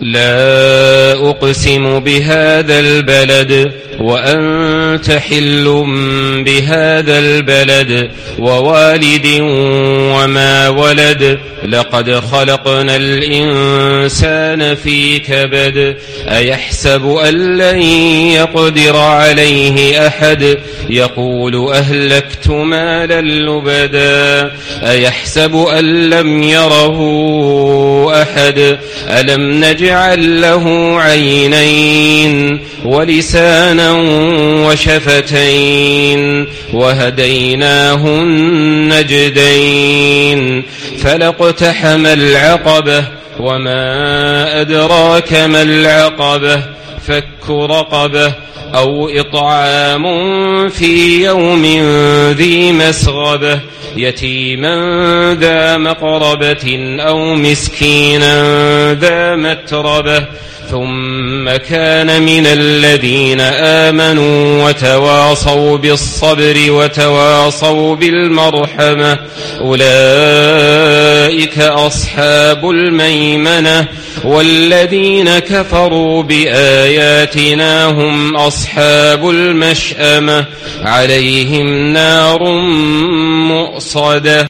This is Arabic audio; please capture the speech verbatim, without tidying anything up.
لا أقسم بهذا البلد وأنت حل بهذا البلد ووالد وما ولد لقد خلقنا الإنسان في كبد أيحسب أن لن يقدر عليه أحد يقول أهلكت مالا لبدا أيحسب أن لم يره أحد ألم نجعل له عينين ولسانا وشفتين وهديناه النجدين فلاقتحم العقبة وما أدراك ما العقبة فك رقبة أو إطعام في يوم ذي مسغبة يتيما ذا مقربة أو مسكينا ذا متربة ثم كان من الذين آمنوا وتواصوا بالصبر وتواصوا بالمرحمة أولئك أصحاب الميمنة والذين كفروا بآياتنا هم أصحاب المشأمة عليهم نار مؤصدة.